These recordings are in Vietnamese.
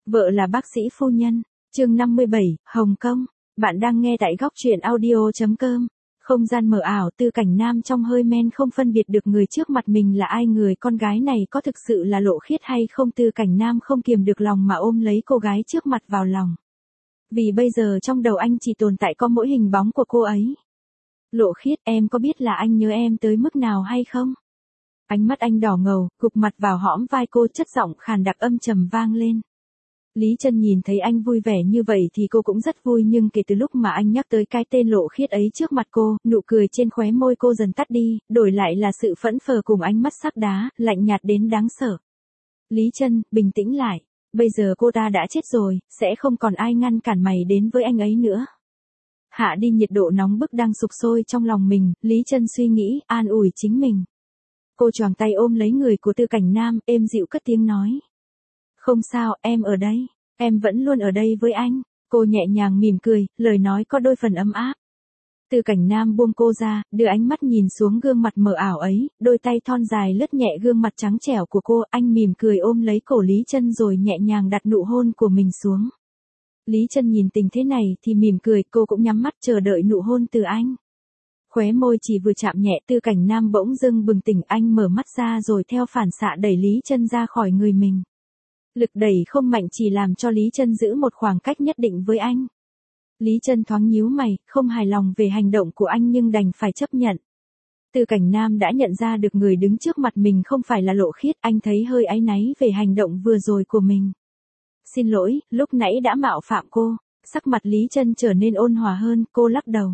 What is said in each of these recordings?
Vợ là bác sĩ phu nhân. Chương 57, Hồng Kông. Bạn đang nghe tại góc truyện audio.com. Không gian mờ ảo, Tư Cảnh Nam trong hơi men không phân biệt được người trước mặt mình là ai, người con gái này có thực sự là Lộ Khiết hay không. Tư Cảnh Nam không kiềm được lòng mà ôm lấy cô gái trước mặt vào lòng. Vì bây giờ trong đầu anh chỉ tồn tại có mỗi hình bóng của cô ấy. Lộ Khiết, em có biết là anh nhớ em tới mức nào hay không? Ánh mắt anh đỏ ngầu, gục mặt vào hõm vai cô, chất giọng khàn đặc âm trầm vang lên. Lý Trân nhìn thấy anh vui vẻ như vậy thì cô cũng rất vui, nhưng kể từ lúc mà anh nhắc tới cái tên Lộ Khiết ấy trước mặt cô, nụ cười trên khóe môi cô dần tắt đi, đổi lại là sự phẫn phờ cùng ánh mắt sắc đá, lạnh nhạt đến đáng sợ. Lý Trân, bình tĩnh lại, bây giờ cô ta đã chết rồi, sẽ không còn ai ngăn cản mày đến với anh ấy nữa. Hạ đi nhiệt độ nóng bức đang sục sôi trong lòng mình, Lý Trân suy nghĩ, an ủi chính mình. Cô choàng tay ôm lấy người của Tư Cảnh Nam, êm dịu cất tiếng nói. Không sao, em ở đây, em vẫn luôn ở đây với anh. Cô nhẹ nhàng mỉm cười, lời nói có đôi phần ấm áp. Tư Cảnh Nam buông cô ra, đưa ánh mắt nhìn xuống gương mặt mờ ảo ấy, đôi tay thon dài lướt nhẹ gương mặt trắng trẻo của cô, anh mỉm cười ôm lấy cổ Lý Trân rồi nhẹ nhàng đặt nụ hôn của mình xuống. Lý Trân nhìn tình thế này thì mỉm cười, cô cũng nhắm mắt chờ đợi nụ hôn từ anh. Khóe môi chỉ vừa chạm nhẹ, Tư Cảnh Nam bỗng dưng bừng tỉnh, anh mở mắt ra rồi theo phản xạ đẩy Lý Trân ra khỏi người mình. Lực đẩy không mạnh chỉ làm cho Lý Trân giữ một khoảng cách nhất định với anh. Lý Trân thoáng nhíu mày, không hài lòng về hành động của anh nhưng đành phải chấp nhận. Tư Cảnh Nam đã nhận ra được người đứng trước mặt mình không phải là Lộ Khiết, anh thấy hơi áy náy về hành động vừa rồi của mình. Xin lỗi, lúc nãy đã mạo phạm cô. Sắc mặt Lý Trân trở nên ôn hòa hơn, cô lắc đầu.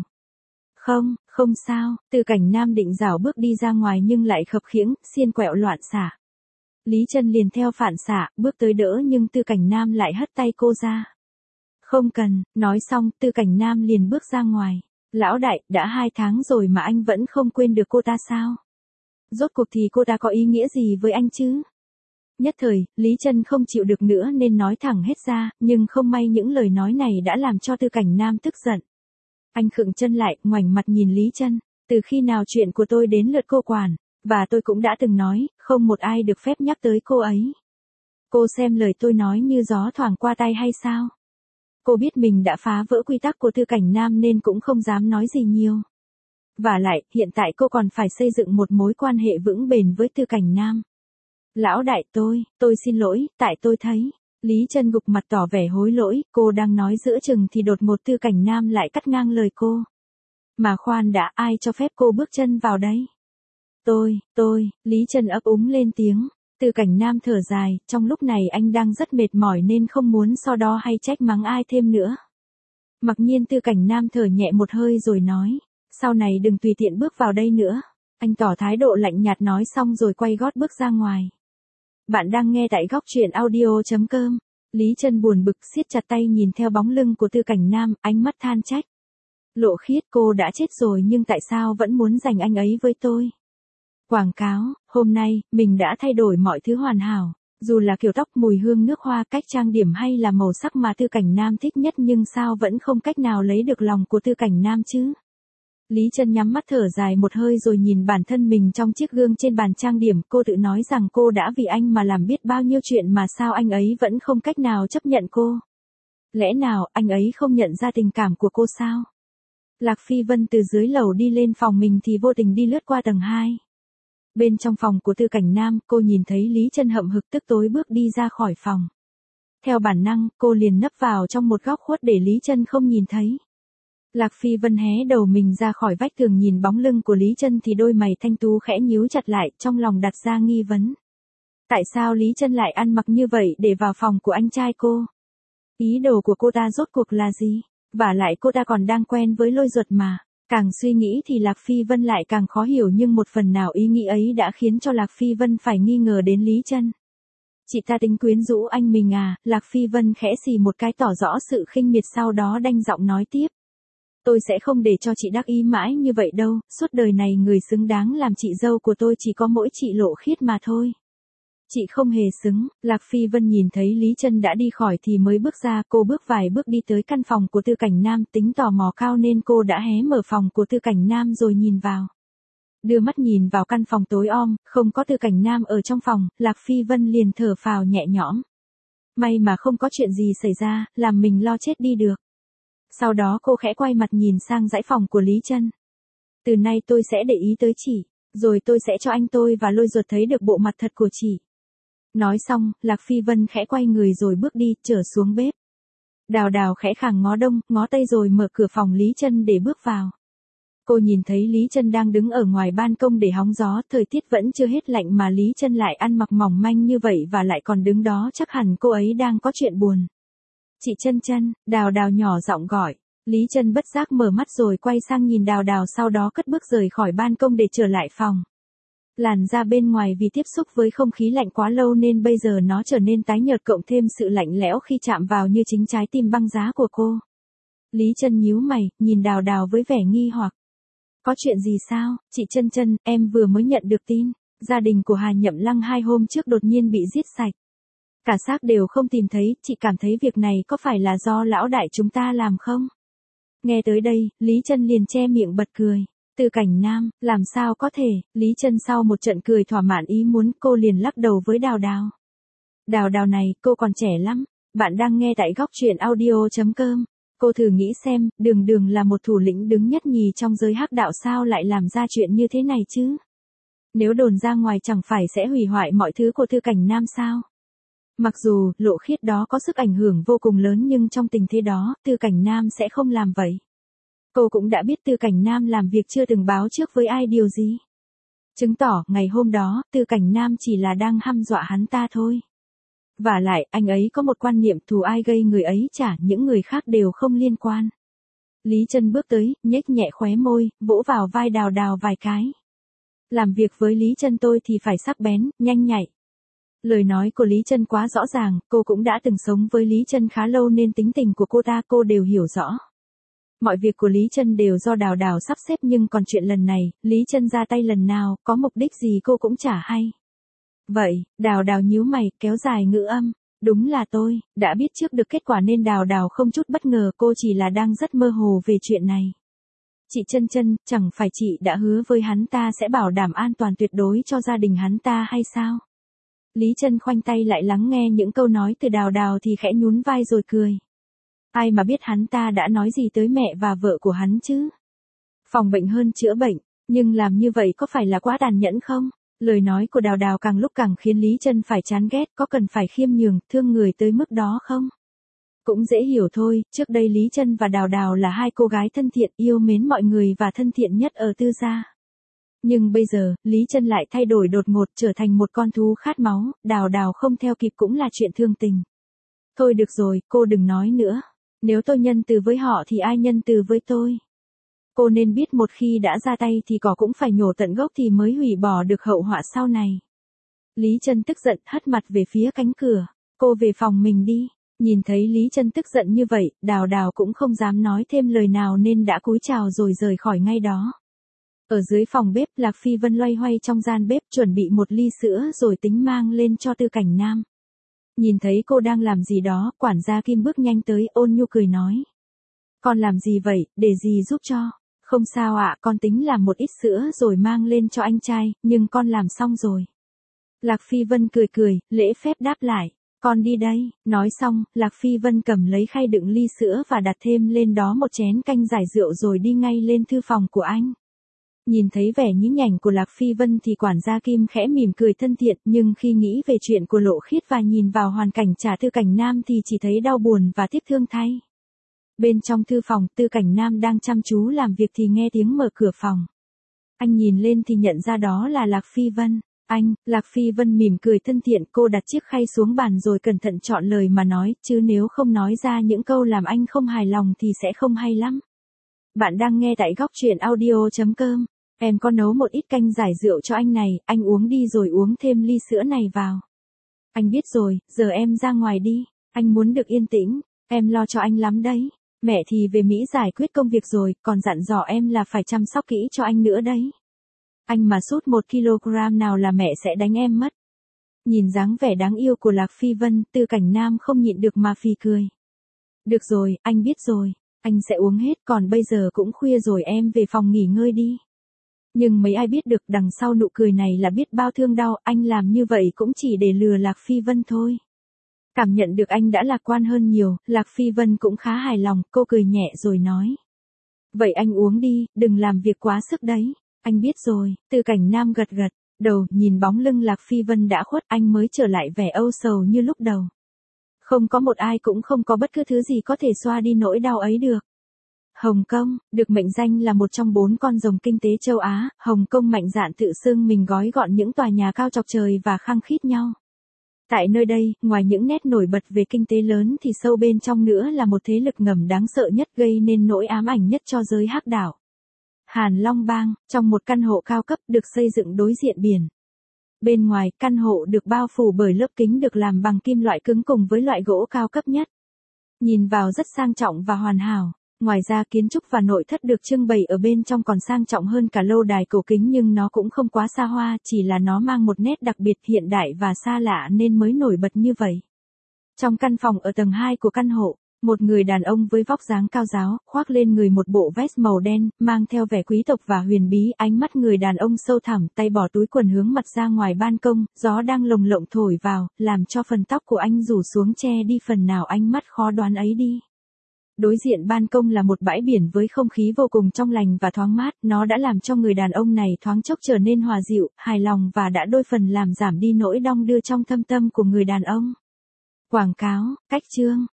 Không sao. Tư Cảnh Nam định rảo bước đi ra ngoài nhưng lại khập khiễng, xiên quẹo loạn xạ. Lý Trân liền theo phản xạ, bước tới đỡ nhưng Tư Cảnh Nam lại hất tay cô ra. Không cần, nói xong, Tư Cảnh Nam liền bước ra ngoài. Lão đại, đã 2 tháng rồi mà anh vẫn không quên được cô ta sao? Rốt cuộc thì cô ta có ý nghĩa gì với anh chứ? Nhất thời, Lý Trân không chịu được nữa nên nói thẳng hết ra, nhưng không may những lời nói này đã làm cho Tư Cảnh Nam tức giận. Anh khựng chân lại, ngoảnh mặt nhìn Lý Trân. Từ khi nào chuyện của tôi đến lượt cô quản? Và tôi cũng đã từng nói, không một ai được phép nhắc tới cô ấy. Cô xem lời tôi nói như gió thoảng qua tay hay sao? Cô biết mình đã phá vỡ quy tắc của Tư Cảnh Nam nên cũng không dám nói gì nhiều. Và lại, hiện tại cô còn phải xây dựng một mối quan hệ vững bền với Tư Cảnh Nam. Lão đại, tôi xin lỗi, tại tôi thấy. Lý Trân gục mặt tỏ vẻ hối lỗi, cô đang nói giữa chừng thì đột ngột Tư Cảnh Nam lại cắt ngang lời cô. Mà khoan đã, ai cho phép cô bước chân vào đây? Lý Trân ấp úng lên tiếng. Tư Cảnh Nam thở dài, trong lúc này anh đang rất mệt mỏi nên không muốn so đo hay trách mắng ai thêm nữa. Mặc nhiên Tư Cảnh Nam thở nhẹ một hơi rồi nói, sau này đừng tùy tiện bước vào đây nữa. Anh tỏ thái độ lạnh nhạt nói xong rồi quay gót bước ra ngoài. Bạn đang nghe tại góc truyện audio.com. Lý Trân buồn bực siết chặt tay nhìn theo bóng lưng của Tư Cảnh Nam, ánh mắt than trách. Lộ Khiết, cô đã chết rồi nhưng tại sao vẫn muốn giành anh ấy với tôi? Quảng cáo, hôm nay, mình đã thay đổi mọi thứ hoàn hảo. Dù là kiểu tóc, mùi hương nước hoa, cách trang điểm hay là màu sắc mà Tư Cảnh Nam thích nhất nhưng sao vẫn không cách nào lấy được lòng của Tư Cảnh Nam chứ? Lý Trân nhắm mắt thở dài một hơi rồi nhìn bản thân mình trong chiếc gương trên bàn trang điểm, cô tự nói rằng cô đã vì anh mà làm biết bao nhiêu chuyện mà sao anh ấy vẫn không cách nào chấp nhận cô. Lẽ nào anh ấy không nhận ra tình cảm của cô sao? Lạc Phi Vân từ dưới lầu đi lên phòng mình thì vô tình đi lướt qua tầng 2. Bên trong phòng của Tư Cảnh Nam, cô nhìn thấy Lý Trân hậm hực tức tối bước đi ra khỏi phòng. Theo bản năng, cô liền nấp vào trong một góc khuất để Lý Trân không nhìn thấy. Lạc Phi Vân hé đầu mình ra khỏi vách tường nhìn bóng lưng của Lý Trân thì đôi mày thanh tú khẽ nhíu chặt lại, trong lòng đặt ra nghi vấn. Tại sao Lý Trân lại ăn mặc như vậy để vào phòng của anh trai cô? Ý đồ của cô ta rốt cuộc là gì? Và lại cô ta còn đang quen với Lôi Duật mà. Càng suy nghĩ thì Lạc Phi Vân lại càng khó hiểu nhưng một phần nào ý nghĩ ấy đã khiến cho Lạc Phi Vân phải nghi ngờ đến Lý Trân. Chị ta tính quyến rũ anh mình à? Lạc Phi Vân khẽ xì một cái tỏ rõ sự khinh miệt, sau đó đanh giọng nói tiếp. Tôi sẽ không để cho chị đắc ý mãi như vậy đâu, suốt đời này người xứng đáng làm chị dâu của tôi chỉ có mỗi chị Lộ Khiết mà thôi. Chị không hề xứng. Lạc Phi Vân nhìn thấy Lý Trân đã đi khỏi thì mới bước ra, cô bước vài bước đi tới căn phòng của Tư Cảnh Nam, tính tò mò cao nên cô đã hé mở phòng của Tư Cảnh Nam rồi nhìn vào. Đưa mắt nhìn vào căn phòng tối om, không có Tư Cảnh Nam ở trong phòng, Lạc Phi Vân liền thở phào nhẹ nhõm. May mà không có chuyện gì xảy ra, làm mình lo chết đi được. Sau đó cô khẽ quay mặt nhìn sang dãy phòng của Lý Trân. Từ nay tôi sẽ để ý tới chị, rồi tôi sẽ cho anh tôi và Lôi Ruột thấy được bộ mặt thật của chị. Nói xong, Lạc Phi Vân khẽ quay người rồi bước đi, trở xuống bếp. Đào Đào khẽ khàng ngó đông, ngó tây rồi mở cửa phòng Lý Trân để bước vào. Cô nhìn thấy Lý Trân đang đứng ở ngoài ban công để hóng gió, thời tiết vẫn chưa hết lạnh mà Lý Trân lại ăn mặc mỏng manh như vậy và lại còn đứng đó, chắc hẳn cô ấy đang có chuyện buồn. Chị Trân Trân, Đào Đào nhỏ giọng gọi. Lý Trân bất giác mở mắt rồi quay sang nhìn Đào Đào, sau đó cất bước rời khỏi ban công để trở lại phòng. Làn da bên ngoài vì tiếp xúc với không khí lạnh quá lâu nên bây giờ nó trở nên tái nhợt, cộng thêm sự lạnh lẽo khi chạm vào như chính trái tim băng giá của cô. Lý Trân nhíu mày, nhìn Đào Đào với vẻ nghi hoặc. Có chuyện gì sao, chị Trân Trân, em vừa mới nhận được tin, gia đình của Hà Nhậm Lăng 2 hôm trước đột nhiên bị giết sạch. Cả xác đều không tìm thấy, chị cảm thấy việc này có phải là do lão đại chúng ta làm không? Nghe tới đây, Lý Trân liền che miệng bật cười. Từ Cảnh Nam, làm sao có thể, Lý Trân sau một trận cười thỏa mãn ý muốn, cô liền lắc đầu với Đào Đào. Đào Đào này, cô còn trẻ lắm, bạn đang nghe tại góc truyện audio.com. Cô thử nghĩ xem, Đường Đường là một thủ lĩnh đứng nhất nhì trong giới hắc đạo, sao lại làm ra chuyện như thế này chứ? Nếu đồn ra ngoài chẳng phải sẽ hủy hoại mọi thứ của Thư Cảnh Nam sao? Mặc dù, Lộ Khiết đó có sức ảnh hưởng vô cùng lớn nhưng trong tình thế đó, Thư Cảnh Nam sẽ không làm vậy. Cô cũng đã biết Thư Cảnh Nam làm việc chưa từng báo trước với ai điều gì. Chứng tỏ, ngày hôm đó, Thư Cảnh Nam chỉ là đang hăm dọa hắn ta thôi. Vả lại, anh ấy có một quan niệm thù ai gây người ấy trả, những người khác đều không liên quan. Lý Trân bước tới, nhếch nhẹ khóe môi, vỗ vào vai Đào Đào vài cái. Làm việc với Lý Trân tôi thì phải sắc bén, nhanh nhạy. Lời nói của Lý Trân quá rõ ràng, cô cũng đã từng sống với Lý Trân khá lâu nên tính tình của cô ta cô đều hiểu rõ. Mọi việc của Lý Trân đều do Đào Đào sắp xếp, nhưng còn chuyện lần này, Lý Trân ra tay lần nào, có mục đích gì cô cũng chả hay. Vậy, Đào Đào nhíu mày, kéo dài ngữ âm. Đúng là tôi, đã biết trước được kết quả nên Đào Đào không chút bất ngờ, cô chỉ là đang rất mơ hồ về chuyện này. Chị Trân Trân, chẳng phải chị đã hứa với hắn ta sẽ bảo đảm an toàn tuyệt đối cho gia đình hắn ta hay sao? Lý Trân khoanh tay lại lắng nghe những câu nói từ Đào Đào thì khẽ nhún vai rồi cười. Ai mà biết hắn ta đã nói gì tới mẹ và vợ của hắn chứ? Phòng bệnh hơn chữa bệnh, nhưng làm như vậy có phải là quá tàn nhẫn không? Lời nói của Đào Đào càng lúc càng khiến Lý Trân phải chán ghét, có cần phải khiêm nhường, thương người tới mức đó không? Cũng dễ hiểu thôi, trước đây Lý Trân và Đào Đào là hai cô gái thân thiện, yêu mến mọi người và thân thiện nhất ở Tư gia. Nhưng bây giờ, Lý Trân lại thay đổi đột ngột, trở thành một con thú khát máu, Đào Đào không theo kịp cũng là chuyện thương tình. Thôi được rồi, cô đừng nói nữa. Nếu tôi nhân từ với họ thì ai nhân từ với tôi? Cô nên biết một khi đã ra tay thì cỏ cũng phải nhổ tận gốc thì mới hủy bỏ được hậu họa sau này. Lý Trân tức giận hất mặt về phía cánh cửa. Cô về phòng mình đi. Nhìn thấy Lý Trân tức giận như vậy, Đào Đào cũng không dám nói thêm lời nào nên đã cúi chào rồi rời khỏi ngay đó. Ở dưới phòng bếp, Lạc Phi Vân loay hoay trong gian bếp chuẩn bị một ly sữa rồi tính mang lên cho Tư Cảnh Nam. Nhìn thấy cô đang làm gì đó, quản gia Kim bước nhanh tới, ôn nhu cười nói. Con làm gì vậy, để gì giúp cho? Không sao ạ, con tính làm một ít sữa rồi mang lên cho anh trai, nhưng con làm xong rồi. Lạc Phi Vân cười cười, lễ phép đáp lại. Con đi đây, nói xong, Lạc Phi Vân cầm lấy khay đựng ly sữa và đặt thêm lên đó một chén canh giải rượu rồi đi ngay lên thư phòng của anh. Nhìn thấy vẻ nhí nhảnh của Lạc Phi Vân thì quản gia Kim khẽ mỉm cười thân thiện, nhưng khi nghĩ về chuyện của Lộ Khiết và nhìn vào hoàn cảnh trả Tư Cảnh Nam thì chỉ thấy đau buồn và tiếc thương thay. Bên trong thư phòng, Tư Cảnh Nam đang chăm chú làm việc thì nghe tiếng mở cửa phòng. Anh nhìn lên thì nhận ra đó là Lạc Phi Vân. Lạc Phi Vân mỉm cười thân thiện, cô đặt chiếc khay xuống bàn rồi cẩn thận chọn lời mà nói, chứ nếu không nói ra những câu làm anh không hài lòng thì sẽ không hay lắm. Bạn đang nghe tại góc truyện audio.com. Em có nấu một ít canh giải rượu cho anh này, anh uống đi rồi uống thêm ly sữa này vào. Anh biết rồi, giờ em ra ngoài đi, anh muốn được yên tĩnh, em lo cho anh lắm đấy. Mẹ thì về Mỹ giải quyết công việc rồi, còn dặn dò em là phải chăm sóc kỹ cho anh nữa đấy. Anh mà sút 1 kg nào là mẹ sẽ đánh em mất. Nhìn dáng vẻ đáng yêu của Lạc Phi Vân, Tư Cảnh Nam không nhịn được mà phì cười. Được rồi, anh biết rồi, anh sẽ uống hết, còn bây giờ cũng khuya rồi, em về phòng nghỉ ngơi đi. Nhưng mấy ai biết được đằng sau nụ cười này là biết bao thương đau, anh làm như vậy cũng chỉ để lừa Lạc Phi Vân thôi. Cảm nhận được anh đã lạc quan hơn nhiều, Lạc Phi Vân cũng khá hài lòng, cô cười nhẹ rồi nói. Vậy anh uống đi, đừng làm việc quá sức đấy. Anh biết rồi, Từ Cảnh Nam gật gật, đầu nhìn bóng lưng Lạc Phi Vân đã khuất, anh mới trở lại vẻ âu sầu như lúc đầu. Không có một ai cũng không có bất cứ thứ gì có thể xoa đi nỗi đau ấy được. Hồng Kông, được mệnh danh là một trong 4 con rồng kinh tế châu Á, Hồng Kông mạnh dạn tự xưng mình gói gọn những tòa nhà cao chọc trời và khăng khít nhau. Tại nơi đây, ngoài những nét nổi bật về kinh tế lớn thì sâu bên trong nữa là một thế lực ngầm đáng sợ nhất gây nên nỗi ám ảnh nhất cho giới hắc đảo. Hàn Long Bang, trong một căn hộ cao cấp được xây dựng đối diện biển. Bên ngoài, căn hộ được bao phủ bởi lớp kính được làm bằng kim loại cứng cùng với loại gỗ cao cấp nhất. Nhìn vào rất sang trọng và hoàn hảo. Ngoài ra kiến trúc và nội thất được trưng bày ở bên trong còn sang trọng hơn cả lâu đài cổ kính, nhưng nó cũng không quá xa hoa, chỉ là nó mang một nét đặc biệt hiện đại và xa lạ nên mới nổi bật như vậy. Trong căn phòng ở tầng 2 của căn hộ, một người đàn ông với vóc dáng cao ráo, khoác lên người một bộ vest màu đen, mang theo vẻ quý tộc và huyền bí, ánh mắt người đàn ông sâu thẳm, tay bỏ túi quần hướng mặt ra ngoài ban công, gió đang lồng lộng thổi vào, làm cho phần tóc của anh rủ xuống che đi phần nào ánh mắt khó đoán ấy đi. Đối diện ban công là một bãi biển với không khí vô cùng trong lành và thoáng mát, nó đã làm cho người đàn ông này thoáng chốc trở nên hòa dịu, hài lòng và đã đôi phần làm giảm đi nỗi đong đưa trong thâm tâm của người đàn ông. Quảng cáo, cách chương.